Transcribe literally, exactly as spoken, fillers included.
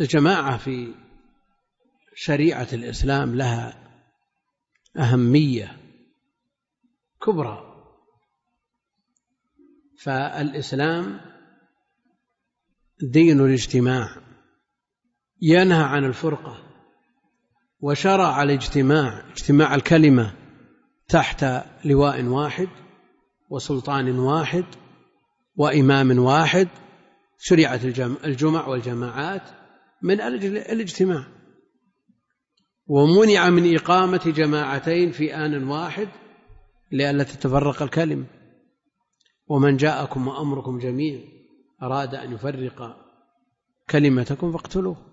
الجماعة في شريعة الإسلام لها أهمية كبرى، فالإسلام دين الاجتماع، ينهى عن الفرقة، وشرع الاجتماع، اجتماع الكلمة تحت لواء واحد وسلطان واحد وإمام واحد. شرعت الجمع والجماعات من أجل الاجتماع، ومنع من إقامة جماعتين في آن واحد لئلا تتفرق الكلمة. ومن جاءكم وأمركم جميع أراد أن يفرق كلمتكم فاقتلوه.